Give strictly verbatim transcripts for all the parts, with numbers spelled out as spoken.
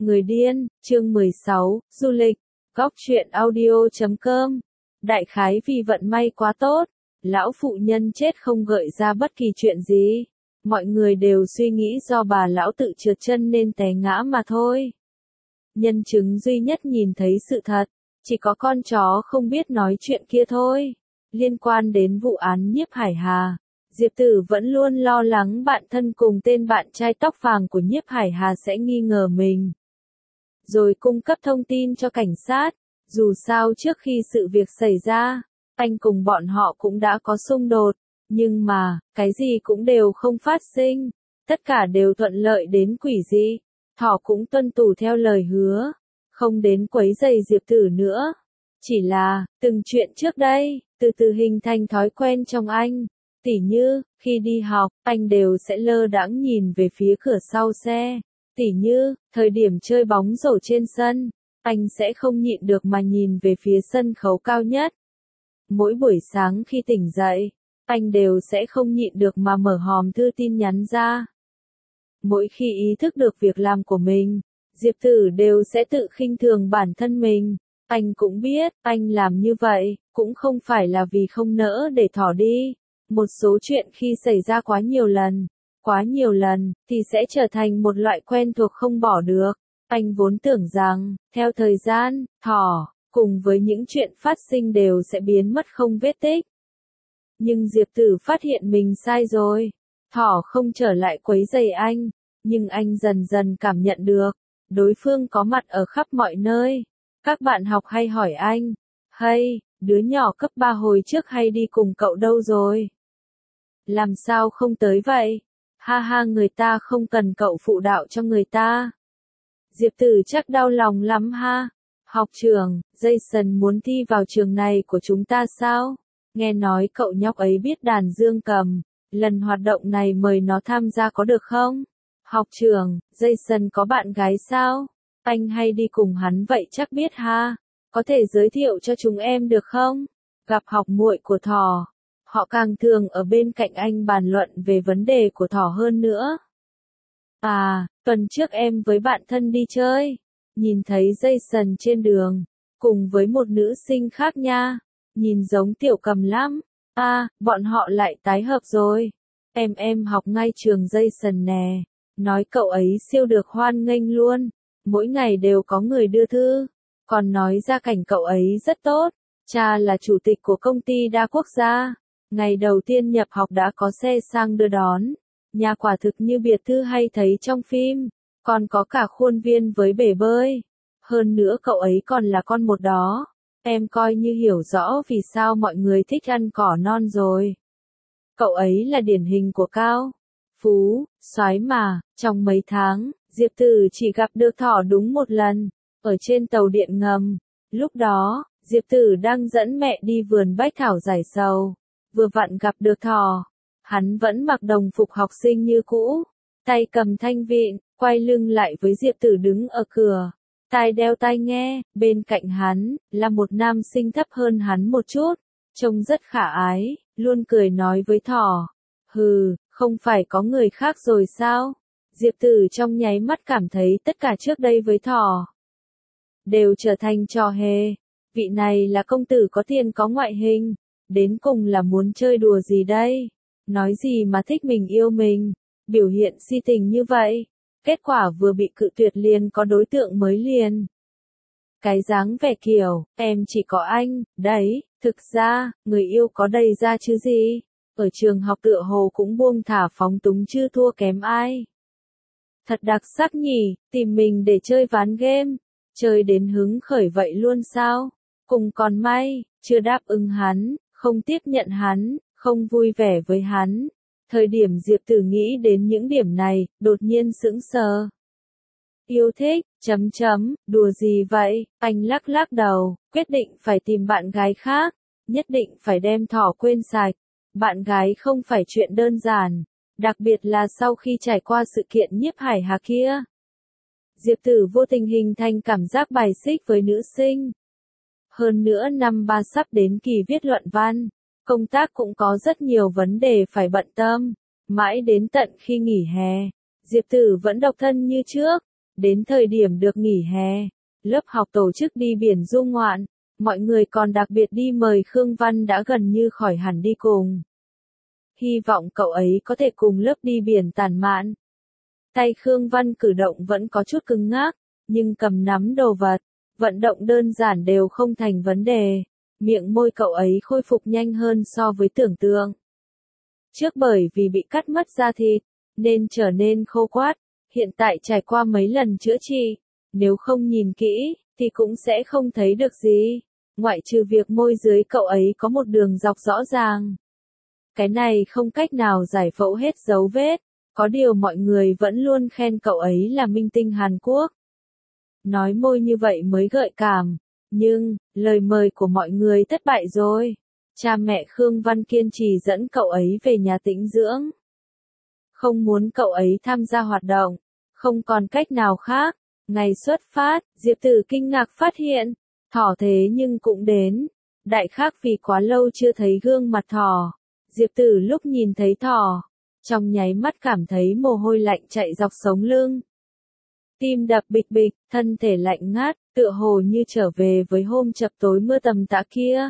Người điên, chương mười sáu, du lịch, góc truyện audio chấm com. Đại khái vì vận may quá tốt, lão phụ nhân chết không gợi ra bất kỳ chuyện gì. Mọi người đều suy nghĩ do bà lão tự trượt chân nên té ngã mà thôi. Nhân chứng duy nhất nhìn thấy sự thật, chỉ có con chó không biết nói chuyện kia thôi. Liên quan đến vụ án Nhiếp Hải Hà, Diệp Tử vẫn luôn lo lắng bạn thân cùng tên bạn trai tóc vàng của Nhiếp Hải Hà sẽ nghi ngờ mình, rồi cung cấp thông tin cho cảnh sát. Dù sao trước khi sự việc xảy ra, anh cùng bọn họ cũng đã có xung đột, nhưng mà, cái gì cũng đều không phát sinh, tất cả đều thuận lợi đến quỷ dị. Thỏ cũng tuân thủ theo lời hứa, không đến quấy rầy Diệp Tử nữa. Chỉ là, từng chuyện trước đây, từ từ hình thành thói quen trong anh. Tỉ như, khi đi học, anh đều sẽ lơ đãng nhìn về phía cửa sau xe. Tỉ như, thời điểm chơi bóng rổ trên sân, anh sẽ không nhịn được mà nhìn về phía sân khấu cao nhất. Mỗi buổi sáng khi tỉnh dậy, anh đều sẽ không nhịn được mà mở hòm thư tin nhắn ra. Mỗi khi ý thức được việc làm của mình, Diệp Tử đều sẽ tự khinh thường bản thân mình. Anh cũng biết, anh làm như vậy, cũng không phải là vì không nỡ để Thỏ đi. Một số chuyện khi xảy ra quá nhiều lần, quá nhiều lần, thì sẽ trở thành một loại quen thuộc không bỏ được. Anh vốn tưởng rằng, theo thời gian, Thỏ, cùng với những chuyện phát sinh đều sẽ biến mất không vết tích. Nhưng Diệp Tử phát hiện mình sai rồi. Thỏ không trở lại quấy rầy anh, nhưng anh dần dần cảm nhận được, đối phương có mặt ở khắp mọi nơi. Các bạn học hay hỏi anh, hey, đứa nhỏ cấp ba hồi trước hay đi cùng cậu đâu rồi? Làm sao không tới vậy? Ha ha, người ta không cần cậu phụ đạo cho người ta. Diệp Tử chắc đau lòng lắm ha. Học trưởng, Jason muốn thi vào trường này của chúng ta sao? Nghe nói cậu nhóc ấy biết đàn dương cầm, lần hoạt động này mời nó tham gia có được không? Học trưởng, Jason có bạn gái sao? Anh hay đi cùng hắn vậy chắc biết ha. Có thể giới thiệu cho chúng em được không? Gặp học muội của Thỏ, họ càng thường ở bên cạnh anh bàn luận về vấn đề của Thỏ hơn nữa. À, tuần trước em với bạn thân đi chơi, nhìn thấy Jason trên đường, cùng với một nữ sinh khác nha, nhìn giống Tiểu Cầm lắm. À, bọn họ lại tái hợp rồi. Em em học ngay trường Jason nè, nói cậu ấy siêu được hoan nghênh luôn, mỗi ngày đều có người đưa thư, còn nói gia cảnh cậu ấy rất tốt, cha là chủ tịch của công ty đa quốc gia, ngày đầu tiên nhập học đã có xe sang đưa đón. Nhà quả thực như biệt thự hay thấy trong phim, còn có cả khuôn viên với bể bơi. Hơn nữa cậu ấy còn là con một đó. Em coi như hiểu rõ vì sao mọi người thích ăn cỏ non rồi. Cậu ấy là điển hình của cao phú, soái mà. Trong mấy tháng, Diệp Tử chỉ gặp được Thỏ đúng một lần, ở trên tàu điện ngầm. Lúc đó, Diệp Tử đang dẫn mẹ đi vườn bách thảo giải sầu, vừa vặn gặp được Thỏ. Hắn vẫn mặc đồng phục học sinh như cũ, tay cầm thanh vịn, quay lưng lại với Diệp Tử đứng ở cửa, tai đeo tai nghe. Bên cạnh hắn là một nam sinh thấp hơn hắn một chút, trông rất khả ái, luôn cười nói với Thỏ. Hừ, không phải có người khác rồi sao? Diệp Tử trong nháy mắt cảm thấy tất cả trước đây với Thỏ đều trở thành trò hề. Vị này là công tử có tiền có ngoại hình, đến cùng là muốn chơi đùa gì đây? Nói gì mà thích mình yêu mình, biểu hiện si tình như vậy, kết quả vừa bị cự tuyệt liền có đối tượng mới liền. Cái dáng vẻ kiểu, em chỉ có anh, đấy, thực ra, người yêu có đầy ra chứ gì, ở trường học tựa hồ cũng buông thả phóng túng chứ thua kém ai. Thật đặc sắc nhỉ, tìm mình để chơi ván game, chơi đến hứng khởi vậy luôn sao? Cùng còn may, chưa đáp ứng hắn, không tiếp nhận hắn, không vui vẻ với hắn. Thời điểm Diệp Tử nghĩ đến những điểm này, đột nhiên sững sờ. Yêu thích, chấm chấm, đùa gì vậy? Anh lắc lắc đầu, quyết định phải tìm bạn gái khác, nhất định phải đem Thỏ quên sạch. Bạn gái không phải chuyện đơn giản, đặc biệt là sau khi trải qua sự kiện Nhiếp Hải Hà kia. Diệp Tử vô tình hình thành cảm giác bài xích với nữ sinh. Hơn nữa năm ba sắp đến kỳ viết luận văn, công tác cũng có rất nhiều vấn đề phải bận tâm. Mãi đến tận khi nghỉ hè, Diệp Tử vẫn độc thân như trước, Đến thời điểm được nghỉ hè, lớp học tổ chức đi biển du ngoạn, mọi người còn đặc biệt đi mời Khương Văn đã gần như khỏi hẳn đi cùng. Hy vọng cậu ấy có thể cùng lớp đi biển tản mạn. Tay Khương Văn cử động vẫn có chút cứng ngắc, nhưng cầm nắm đồ vật, vận động đơn giản đều không thành vấn đề. Miệng môi cậu ấy khôi phục nhanh hơn so với tưởng tượng. Trước bởi vì bị cắt mất da thịt, nên trở nên khô quắt, hiện tại trải qua mấy lần chữa trị, nếu không nhìn kỹ, thì cũng sẽ không thấy được gì, ngoại trừ việc môi dưới cậu ấy có một đường dọc rõ ràng. Cái này không cách nào giải phẫu hết dấu vết, có điều mọi người vẫn luôn khen cậu ấy là minh tinh Hàn Quốc. Nói môi như vậy mới gợi cảm, nhưng, lời mời của mọi người thất bại rồi. Cha mẹ Khương Văn kiên trì dẫn cậu ấy về nhà tĩnh dưỡng. Không muốn cậu ấy tham gia hoạt động, không còn cách nào khác. Ngày xuất phát, Diệp Tử kinh ngạc phát hiện, thỏ thế nhưng cũng đến. Đại khác vì quá lâu chưa thấy gương mặt thỏ. Diệp Tử lúc nhìn thấy thỏ, trong nháy mắt cảm thấy mồ hôi lạnh chạy dọc sống lưng. Tim đập bịch bịch, thân thể lạnh ngát, tựa hồ như trở về với hôm chập tối mưa tầm tã kia.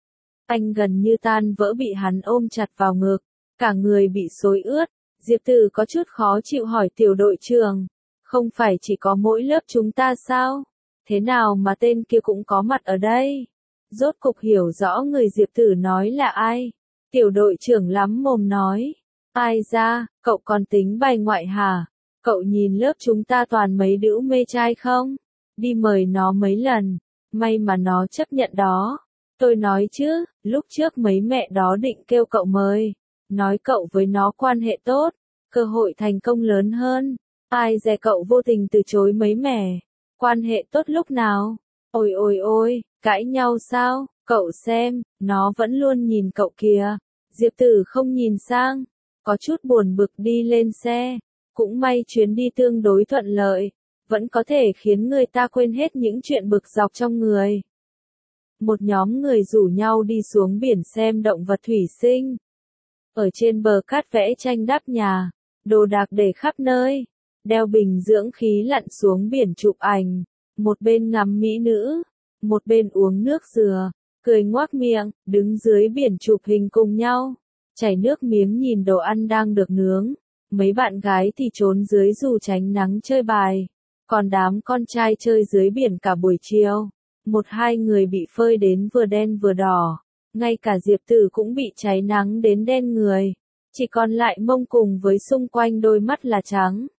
Anh gần như tan vỡ bị hắn ôm chặt vào ngực, cả người bị xối ướt. Diệp Tử có chút khó chịu hỏi tiểu đội trưởng, không phải chỉ có mỗi lớp chúng ta sao? Thế nào mà tên kia cũng có mặt ở đây? Rốt cục hiểu rõ người Diệp Tử nói là ai. Tiểu đội trưởng lắm mồm nói, ai ra, cậu còn tính bài ngoại hả? Cậu nhìn lớp chúng ta toàn mấy đứa mê trai không? Đi mời nó mấy lần, may mà nó chấp nhận đó. Tôi nói chứ, lúc trước mấy mẹ đó định kêu cậu mời, nói cậu với nó quan hệ tốt, cơ hội thành công lớn hơn. Ai dè cậu vô tình từ chối mấy mẹ, quan hệ tốt lúc nào? Ôi ôi ôi, cãi nhau sao? Cậu xem, nó vẫn luôn nhìn cậu kìa. Diệp Tử không nhìn sang, có chút buồn bực đi lên xe. Cũng may chuyến đi tương đối thuận lợi, vẫn có thể khiến người ta quên hết những chuyện bực dọc trong người. Một nhóm người rủ nhau đi xuống biển xem động vật thủy sinh. Ở trên bờ cát vẽ tranh đắp nhà, đồ đạc để khắp nơi, đeo bình dưỡng khí lặn xuống biển chụp ảnh, một bên ngắm mỹ nữ, một bên uống nước dừa, cười ngoác miệng, đứng dưới biển chụp hình cùng nhau, chảy nước miếng nhìn đồ ăn đang được nướng. Mấy bạn gái thì trốn dưới dù tránh nắng chơi bài, còn đám con trai chơi dưới biển cả buổi chiều. Một hai người bị phơi đến vừa đen vừa đỏ, ngay cả Diệp Tử cũng bị cháy nắng đến đen người, chỉ còn lại mông cùng với xung quanh đôi mắt là trắng.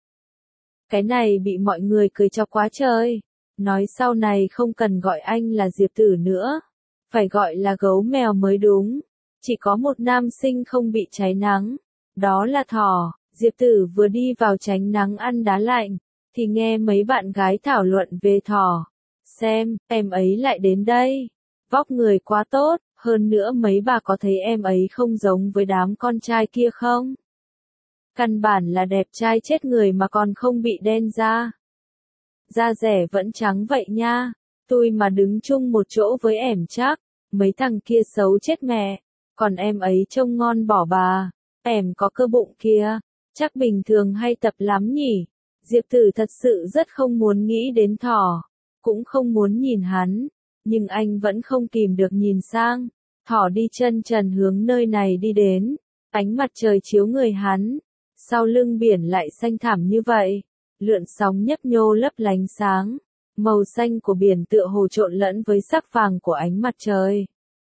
Cái này bị mọi người cười cho quá trời, nói sau này không cần gọi anh là Diệp Tử nữa, phải gọi là gấu mèo mới đúng. Chỉ có một nam sinh không bị cháy nắng, đó là thỏ. Diệp Tử vừa đi vào tránh nắng ăn đá lạnh, thì nghe mấy bạn gái thảo luận về thỏ. Xem, em ấy lại đến đây. Vóc người quá tốt, hơn nữa mấy bà có thấy em ấy không giống với đám con trai kia không? Căn bản là đẹp trai chết người mà còn không bị đen da. Da rẻ vẫn trắng vậy nha. Tôi mà đứng chung một chỗ với ẻm chắc, mấy thằng kia xấu chết mẹ. Còn em ấy trông ngon bỏ bà. Ẻm có cơ bụng kia. Chắc bình thường hay tập lắm nhỉ. Diệp Tử thật sự rất không muốn nghĩ đến thỏ, cũng không muốn nhìn hắn, nhưng anh vẫn không kìm được nhìn sang. Thỏ đi chân trần hướng nơi này đi đến, ánh mặt trời chiếu người hắn, sau lưng biển lại xanh thẳm như vậy, lượn sóng nhấp nhô lấp lánh sáng, màu xanh của biển tựa hồ trộn lẫn với sắc vàng của ánh mặt trời.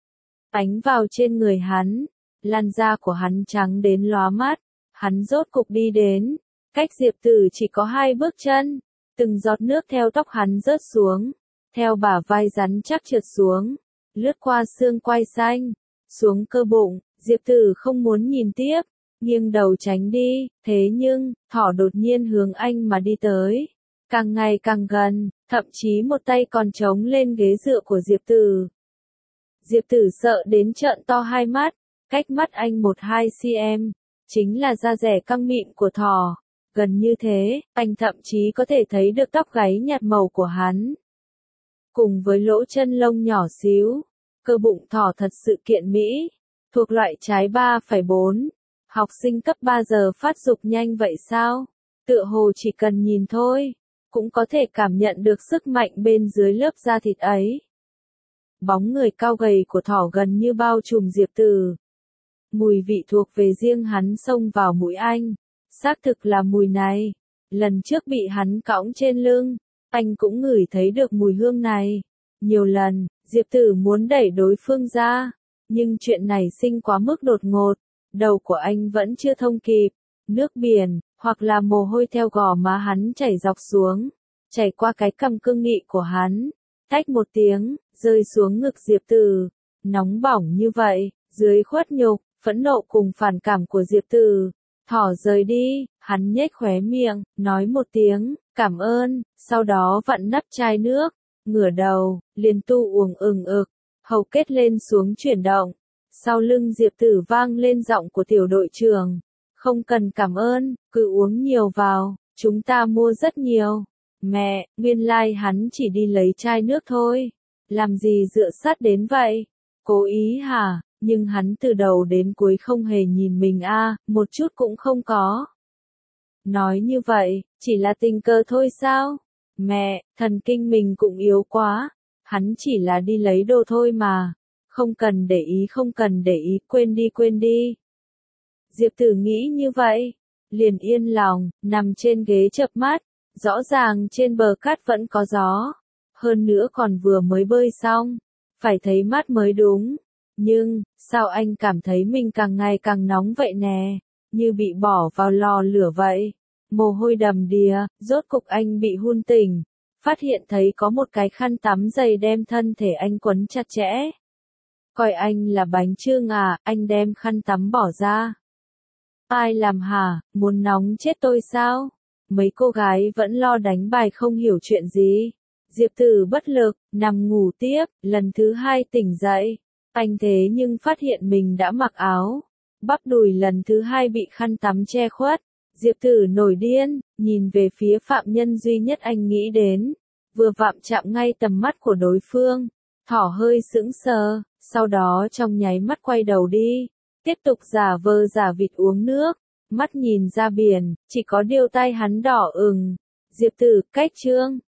Ánh vào trên người hắn, làn da của hắn trắng đến lóa mắt. Hắn rốt cục đi đến, cách Diệp Tử chỉ có hai bước chân, từng giọt nước theo tóc hắn rớt xuống, theo bả vai rắn chắc trượt xuống, lướt qua xương quai xanh, xuống cơ bụng. Diệp Tử không muốn nhìn tiếp, nghiêng đầu tránh đi, thế nhưng, thỏ đột nhiên hướng anh mà đi tới, càng ngày càng gần, thậm chí một tay còn chống lên ghế dựa của Diệp Tử. Diệp Tử sợ đến trợn to hai mắt, cách mắt anh một hai xăng-ti-mét. Chính là da rẻ căng mịn của thỏ, gần như thế, anh thậm chí có thể thấy được tóc gáy nhạt màu của hắn. Cùng với lỗ chân lông nhỏ xíu, cơ bụng thỏ thật sự kiện mỹ, thuộc loại trái ba phẩy bốn. Học sinh cấp ba giờ phát dục nhanh vậy sao? Tựa hồ chỉ cần nhìn thôi, cũng có thể cảm nhận được sức mạnh bên dưới lớp da thịt ấy. Bóng người cao gầy của thỏ gần như bao trùm Diệp Tử. Mùi vị thuộc về riêng hắn xông vào mũi anh. Xác thực là mùi này. Lần trước bị hắn cõng trên lưng, anh cũng ngửi thấy được mùi hương này. Nhiều lần, Diệp Tử muốn đẩy đối phương ra, nhưng chuyện này sinh quá mức đột ngột. Đầu của anh vẫn chưa thông kịp. Nước biển, hoặc là mồ hôi theo gò má hắn chảy dọc xuống, chảy qua cái cằm cương nghị của hắn. Tách một tiếng, rơi xuống ngực Diệp Tử. Nóng bỏng như vậy, dưới khuất nhục, phẫn nộ cùng phản cảm của Diệp Tử. Thỏ rời đi, hắn nhếch khóe miệng, nói một tiếng, cảm ơn, sau đó vặn nắp chai nước, ngửa đầu, liền tu uống ừng ực, hầu kết lên xuống chuyển động. Sau lưng Diệp Tử vang lên giọng của tiểu đội trưởng, không cần cảm ơn, cứ uống nhiều vào, chúng ta mua rất nhiều. Mẹ, nguyên lai like hắn chỉ đi lấy chai nước thôi, làm gì dựa sát đến vậy? Cố ý hả? Nhưng hắn từ đầu đến cuối không hề nhìn mình a, à, một chút cũng không có. Nói như vậy, chỉ là tình cờ thôi sao? Mẹ, thần kinh mình cũng yếu quá, hắn chỉ là đi lấy đồ thôi mà. Không cần để ý không cần để ý, quên đi quên đi. Diệp Tử nghĩ như vậy, liền yên lòng, nằm trên ghế chợp mắt, rõ ràng trên bờ cát vẫn có gió, hơn nữa còn vừa mới bơi xong, phải thấy mát mới đúng. Nhưng, sao anh cảm thấy mình càng ngày càng nóng vậy nè, như bị bỏ vào lò lửa vậy, mồ hôi đầm đìa, rốt cục anh bị hun tỉnh, phát hiện thấy có một cái khăn tắm dày đem thân thể anh quấn chặt chẽ. Coi anh là bánh chưng à, anh đem khăn tắm bỏ ra. Ai làm hả, muốn nóng chết tôi sao? Mấy cô gái vẫn lo đánh bài không hiểu chuyện gì. Diệp Tử bất lực, nằm ngủ tiếp, lần thứ hai tỉnh dậy. Anh thế nhưng phát hiện mình đã mặc áo. Bắp đùi lần thứ hai bị khăn tắm che khuất. Diệp Tử nổi điên, nhìn về phía phạm nhân duy nhất anh nghĩ đến. Vừa vạm chạm ngay tầm mắt của đối phương. Thỏ hơi sững sờ, sau đó trong nháy mắt quay đầu đi. Tiếp tục giả vờ giả vịt uống nước. Mắt nhìn ra biển, chỉ có điều tay hắn đỏ ửng. Diệp Tử, cách chương.